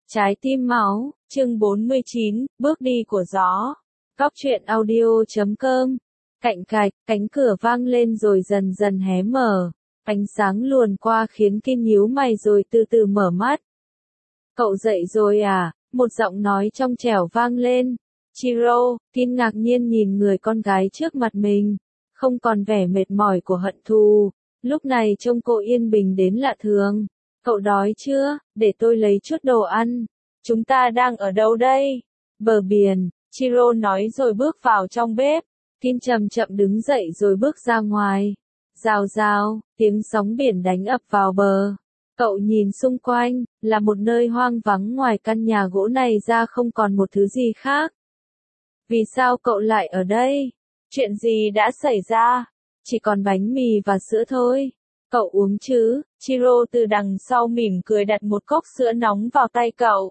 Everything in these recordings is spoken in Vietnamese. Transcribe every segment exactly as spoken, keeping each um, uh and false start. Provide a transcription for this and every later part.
Trái tim máu, chương bốn mươi chín, bước đi của gió. Góc truyện audio chấm com. Cạnh cạch, cánh cửa vang lên rồi dần dần hé mở. Ánh sáng luồn qua khiến Kim nhíu mày rồi từ từ mở mắt. Cậu dậy rồi à? Một giọng nói trong trẻo vang lên. Chiro, Kim ngạc nhiên nhìn người con gái trước mặt mình. Không còn vẻ mệt mỏi của hận thù. Lúc này trông cô yên bình đến lạ thường. Cậu đói chưa? Để tôi lấy chút đồ ăn. Chúng ta đang ở đâu đây? Bờ biển, Chiro nói rồi bước vào trong bếp. Kim chậm chậm đứng dậy rồi bước ra ngoài. Rào rào, tiếng sóng biển đánh ập vào bờ. Cậu nhìn xung quanh, là một nơi hoang vắng, ngoài căn nhà gỗ này ra không còn một thứ gì khác. Vì sao cậu lại ở đây? Chuyện gì đã xảy ra? Chỉ còn bánh mì và sữa thôi. Cậu uống chứ? Chiro từ đằng sau mỉm cười đặt một cốc sữa nóng vào tay cậu.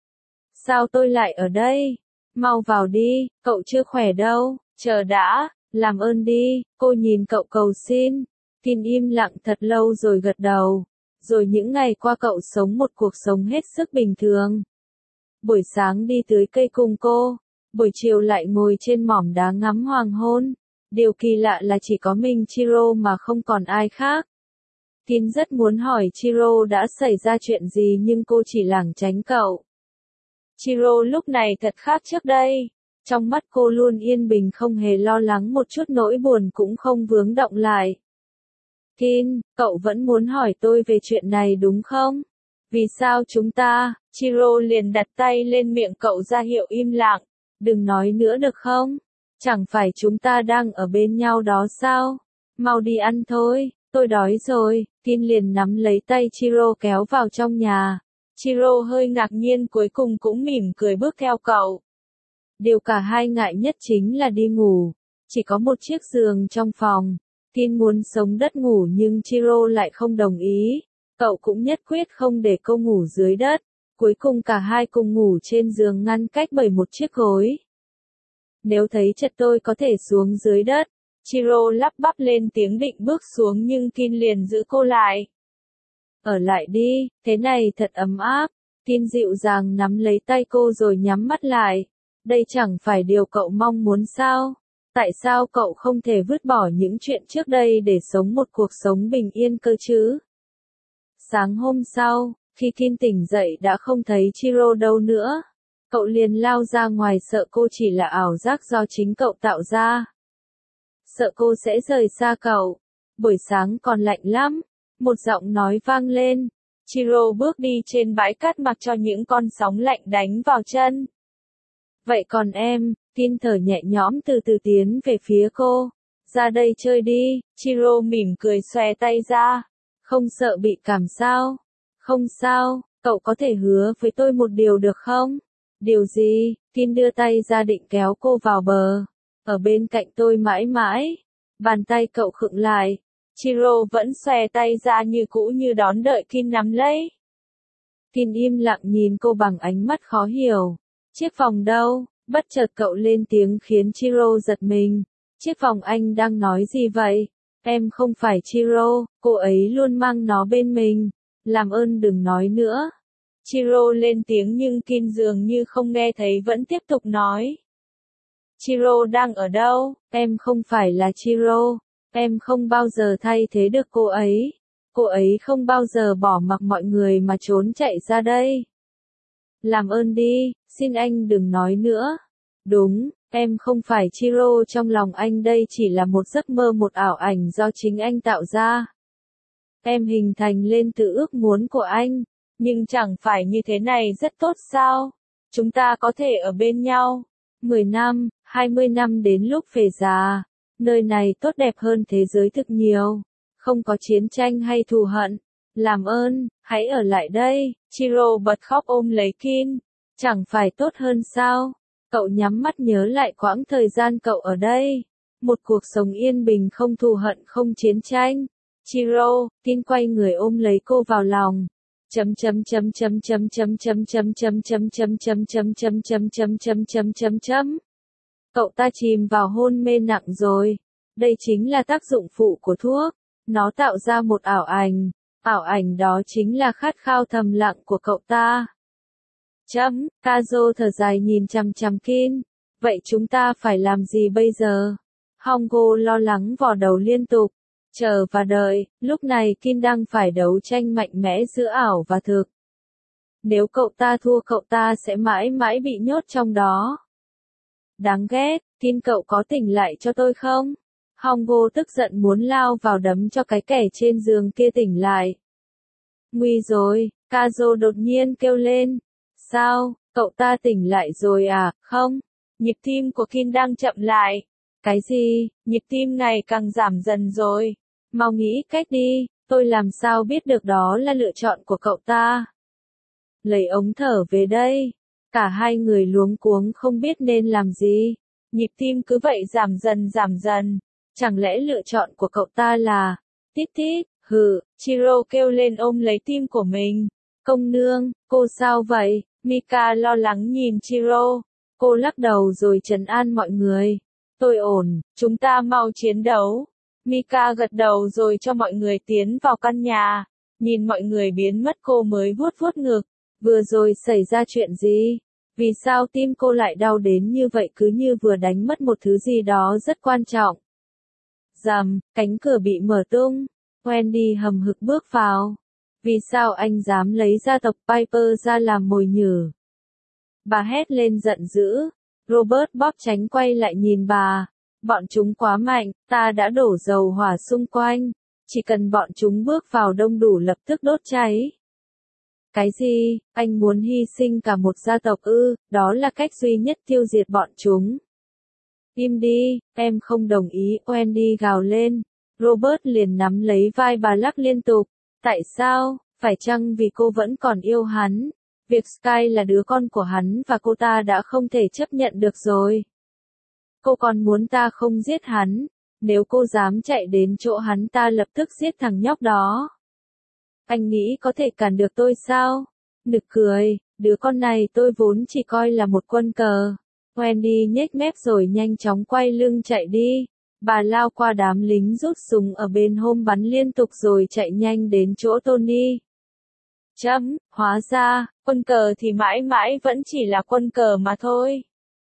Sao tôi lại ở đây? Mau vào đi, cậu chưa khỏe đâu, chờ đã, làm ơn đi, cô nhìn cậu cầu xin. Kim im lặng thật lâu rồi gật đầu. Rồi những ngày qua cậu sống một cuộc sống hết sức bình thường. Buổi sáng đi tưới cây cùng cô, buổi chiều lại ngồi trên mỏm đá ngắm hoàng hôn. Điều kỳ lạ là chỉ có mình Chiro mà không còn ai khác. Kim rất muốn hỏi Chiro đã xảy ra chuyện gì nhưng cô chỉ lảng tránh cậu. Chiro lúc này thật khác trước đây. Trong mắt cô luôn yên bình, không hề lo lắng, một chút nỗi buồn cũng không vướng động lại. Kim, cậu vẫn muốn hỏi tôi về chuyện này đúng không? Vì sao chúng ta? Chiro liền đặt tay lên miệng cậu ra hiệu im lặng. Đừng nói nữa được không? Chẳng phải chúng ta đang ở bên nhau đó sao? Mau đi ăn thôi, tôi đói rồi. Kim liền nắm lấy tay Chiro kéo vào trong nhà. Chiro hơi ngạc nhiên, cuối cùng cũng mỉm cười bước theo cậu. Điều cả hai ngại nhất chính là đi ngủ. Chỉ có một chiếc giường trong phòng. Kim muốn sống đất ngủ nhưng Chiro lại không đồng ý. Cậu cũng nhất quyết không để cô ngủ dưới đất. Cuối cùng cả hai cùng ngủ trên giường ngăn cách bởi một chiếc gối. Nếu thấy chật tôi có thể xuống dưới đất. Chiro lắp bắp lên tiếng định bước xuống nhưng Kim liền giữ cô lại. Ở lại đi, thế này thật ấm áp. Kim dịu dàng nắm lấy tay cô rồi nhắm mắt lại. Đây chẳng phải điều cậu mong muốn sao? Tại sao cậu không thể vứt bỏ những chuyện trước đây để sống một cuộc sống bình yên cơ chứ? Sáng hôm sau, khi Kim tỉnh dậy đã không thấy Chiro đâu nữa. Cậu liền lao ra ngoài, sợ cô chỉ là ảo giác do chính cậu tạo ra. Sợ cô sẽ rời xa cậu. Buổi sáng còn lạnh lắm. Một giọng nói vang lên. Chiro bước đi trên bãi cát mặc cho những con sóng lạnh đánh vào chân. Vậy còn em? Kim thở nhẹ nhõm từ từ tiến về phía cô. Ra đây chơi đi. Chiro mỉm cười xòe tay ra. Không sợ bị cảm sao? Không sao, cậu có thể hứa với tôi một điều được không? Điều gì? Kim đưa tay ra định kéo cô vào bờ. Ở bên cạnh tôi mãi mãi. Bàn tay cậu khựng lại. Chiro vẫn xòe tay ra như cũ, như đón đợi Kim nắm lấy. Kim im lặng nhìn cô bằng ánh mắt khó hiểu. Chiếc vòng đâu? Bất chợt cậu lên tiếng khiến Chiro giật mình. Chiếc vòng anh đang nói gì vậy? Em không phải Chiro, cô ấy luôn mang nó bên mình. Làm ơn đừng nói nữa. Chiro lên tiếng nhưng Kim dường như không nghe thấy, vẫn tiếp tục nói. Chiro đang ở đâu? Em không phải là Chiro. Em không bao giờ thay thế được cô ấy. Cô ấy không bao giờ bỏ mặc mọi người mà trốn chạy ra đây. Làm ơn đi, xin anh đừng nói nữa. Đúng, em không phải Chiro trong lòng anh, đây chỉ là một giấc mơ, một ảo ảnh do chính anh tạo ra. Em hình thành lên từ ước muốn của anh. Nhưng chẳng phải như thế này rất tốt sao? Chúng ta có thể ở bên nhau. mười năm, hai mươi năm đến lúc về già. Nơi này tốt đẹp hơn thế giới thực nhiều. Không có chiến tranh hay thù hận. Làm ơn, hãy ở lại đây. Chiro bật khóc ôm lấy Kim. Chẳng phải tốt hơn sao? Cậu nhắm mắt nhớ lại quãng thời gian cậu ở đây. Một cuộc sống yên bình, không thù hận, không chiến tranh. Chiro, Kim quay người ôm lấy cô vào lòng. Chấm chấm chấm chấm chấm chấm chấm chấm chấm chấm chấm chấm chấm chấm chấm chấm chấm chấm chấm chấm. Cậu ta chìm vào hôn mê nặng rồi. Đây chính là tác dụng phụ của thuốc. Nó tạo ra một ảo ảnh. Ảo ảnh đó chính là khát khao thầm lặng của cậu ta. Chấm, Kazo thở dài nhìn chằm chằm Kin. Vậy chúng ta phải làm gì bây giờ? Hongo lo lắng vò đầu liên tục. Chờ và đợi, lúc này Kin đang phải đấu tranh mạnh mẽ giữa ảo và thực. Nếu cậu ta thua cậu ta sẽ mãi mãi bị nhốt trong đó. Đáng ghét, Kin cậu có tỉnh lại cho tôi không? Hongo tức giận muốn lao vào đấm cho cái kẻ trên giường kia tỉnh lại. Nguy rồi, Kazo đột nhiên kêu lên. Sao, cậu ta tỉnh lại rồi à, không? Nhịp tim của Kin đang chậm lại. Cái gì, nhịp tim ngày càng giảm dần rồi. Mau nghĩ cách đi, tôi làm sao biết được đó là lựa chọn của cậu ta. Lấy ống thở về đây. Cả hai người luống cuống không biết nên làm gì. Nhịp tim cứ vậy giảm dần giảm dần. Chẳng lẽ lựa chọn của cậu ta là... Tít tít, hừ, Chiro kêu lên ôm lấy tim của mình. Công nương, cô sao vậy? Mika lo lắng nhìn Chiro. Cô lắc đầu rồi trấn an mọi người. Tôi ổn, chúng ta mau chiến đấu. Mika gật đầu rồi cho mọi người tiến vào căn nhà. Nhìn mọi người biến mất cô mới vuốt vuốt ngực. Vừa rồi xảy ra chuyện gì? Vì sao tim cô lại đau đến như vậy, cứ như vừa đánh mất một thứ gì đó rất quan trọng. Rầm, cánh cửa bị mở tung. Wendy hầm hực bước vào. Vì sao anh dám lấy gia tộc Piper ra làm mồi nhử? Bà hét lên giận dữ. Robert bóp tránh quay lại nhìn bà. Bọn chúng quá mạnh, ta đã đổ dầu hỏa xung quanh. Chỉ cần bọn chúng bước vào đông đủ lập tức đốt cháy. Cái gì, anh muốn hy sinh cả một gia tộc ư, đó là cách duy nhất tiêu diệt bọn chúng. Im đi, em không đồng ý, Wendy gào lên. Robert liền nắm lấy vai bà lắc liên tục. Tại sao, phải chăng vì cô vẫn còn yêu hắn? Việc Sky là đứa con của hắn và cô ta đã không thể chấp nhận được rồi. Cô còn muốn ta không giết hắn. Nếu cô dám chạy đến chỗ hắn ta lập tức giết thằng nhóc đó. Anh nghĩ có thể cản được tôi sao? Nực cười, đứa con này tôi vốn chỉ coi là một quân cờ. Wendy nhếch mép rồi nhanh chóng quay lưng chạy đi. Bà lao qua đám lính rút súng ở bên hông bắn liên tục rồi chạy nhanh đến chỗ Tony. Chấm, hóa ra, quân cờ thì mãi mãi vẫn chỉ là quân cờ mà thôi.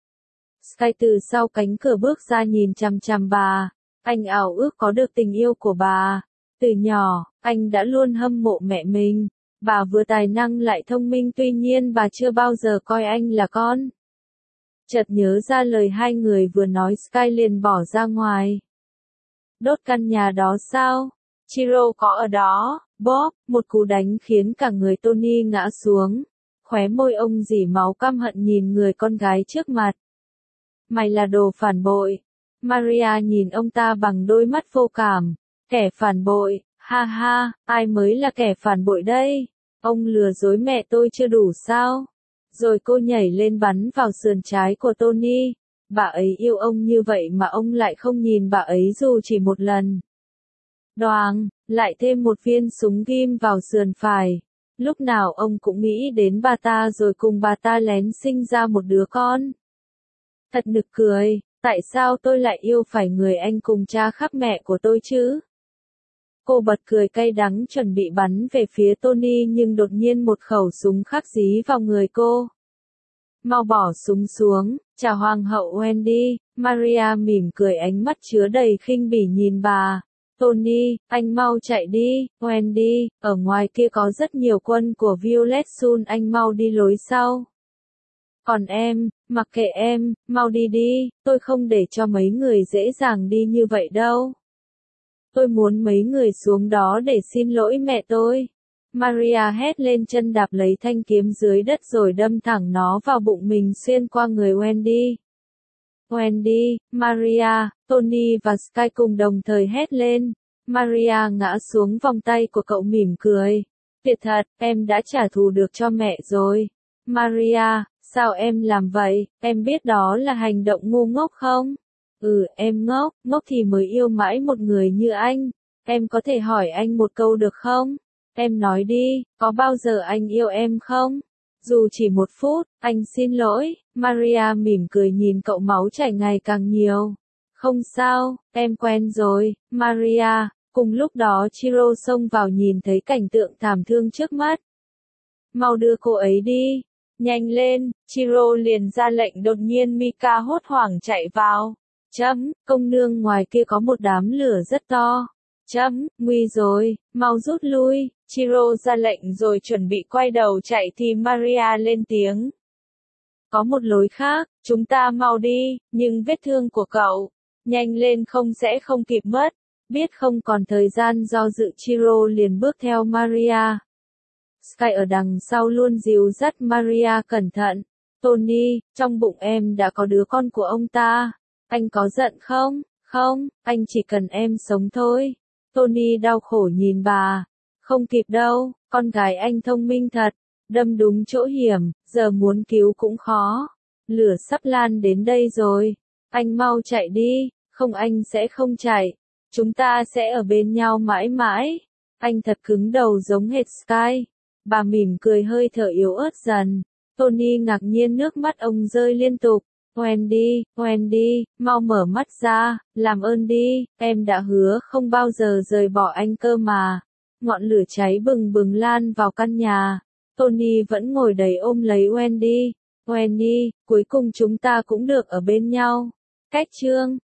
Sky từ sau cánh cửa bước ra nhìn chằm chằm bà. Anh ảo ước có được tình yêu của bà. Từ nhỏ, anh đã luôn hâm mộ mẹ mình. Bà vừa tài năng lại thông minh, tuy nhiên bà chưa bao giờ coi anh là con. Chợt nhớ ra lời hai người vừa nói, Sky liền bỏ ra ngoài. Đốt căn nhà đó sao? Chiro có ở đó. Bob, một cú đánh khiến cả người Tony ngã xuống. Khóe môi ông rỉ máu căm hận nhìn người con gái trước mặt. Mày là đồ phản bội. Maria nhìn ông ta bằng đôi mắt vô cảm. Kẻ phản bội, ha ha, ai mới là kẻ phản bội đây? Ông lừa dối mẹ tôi chưa đủ sao? Rồi cô nhảy lên bắn vào sườn trái của Tony. Bà ấy yêu ông như vậy mà ông lại không nhìn bà ấy dù chỉ một lần. Đoàng, lại thêm một viên súng ghim vào sườn phải. Lúc nào ông cũng nghĩ đến bà ta rồi cùng bà ta lén sinh ra một đứa con. Thật nực cười, tại sao tôi lại yêu phải người anh cùng cha khác mẹ của tôi chứ? Cô bật cười cay đắng chuẩn bị bắn về phía Tony nhưng đột nhiên một khẩu súng khác dí vào người cô. Mau bỏ súng xuống, chào Hoàng hậu Wendy. Maria mỉm cười, ánh mắt chứa đầy khinh bỉ nhìn bà. Tony, anh mau chạy đi. Wendy, ở ngoài kia có rất nhiều quân của Violet Sun, anh mau đi lối sau. Còn em, mặc kệ em, mau đi đi, tôi không để cho mấy người dễ dàng đi như vậy đâu. Tôi muốn mấy người xuống đó để xin lỗi mẹ tôi. Maria hét lên, chân đạp lấy thanh kiếm dưới đất rồi đâm thẳng nó vào bụng mình xuyên qua người Wendy. Wendy, Maria, Tony và Sky cùng đồng thời hét lên. Maria ngã xuống vòng tay của cậu mỉm cười. Tuyệt thật, em đã trả thù được cho mẹ rồi. Maria, sao em làm vậy, em biết đó là hành động ngu ngốc không? Ừ, em ngốc, ngốc thì mới yêu mãi một người như anh. Em có thể hỏi anh một câu được không? Em nói đi, có bao giờ anh yêu em không? Dù chỉ một phút, anh xin lỗi. Maria mỉm cười nhìn cậu, máu chảy ngày càng nhiều. Không sao, em quen rồi, Maria. Cùng lúc đó Chiro xông vào nhìn thấy cảnh tượng thảm thương trước mắt. Mau đưa cô ấy đi. Nhanh lên, Chiro liền ra lệnh đột nhiên Mika hốt hoảng chạy vào. Chấm, công nương ngoài kia có một đám lửa rất to. Chấm, nguy rồi, mau rút lui. Chiro ra lệnh rồi chuẩn bị quay đầu chạy thì Maria lên tiếng. Có một lối khác, chúng ta mau đi, nhưng vết thương của cậu, nhanh lên không sẽ không kịp mất. Biết không còn thời gian do dự Chiro liền bước theo Maria. Sky ở đằng sau luôn dìu dắt Maria cẩn thận. Tony, trong bụng em đã có đứa con của ông ta. Anh có giận không? Không, anh chỉ cần em sống thôi. Tony đau khổ nhìn bà. Không kịp đâu, con gái anh thông minh thật. Đâm đúng chỗ hiểm, giờ muốn cứu cũng khó. Lửa sắp lan đến đây rồi. Anh mau chạy đi, không anh sẽ không chạy. Chúng ta sẽ ở bên nhau mãi mãi. Anh thật cứng đầu giống hệt Sky. Bà mỉm cười hơi thở yếu ớt dần. Tony ngạc nhiên nước mắt ông rơi liên tục. Wendy, Wendy, mau mở mắt ra, làm ơn đi, em đã hứa không bao giờ rời bỏ anh cơ mà. Ngọn lửa cháy bừng bừng lan vào căn nhà. Tony vẫn ngồi đầy ôm lấy Wendy. Wendy, cuối cùng chúng ta cũng được ở bên nhau. Cách chương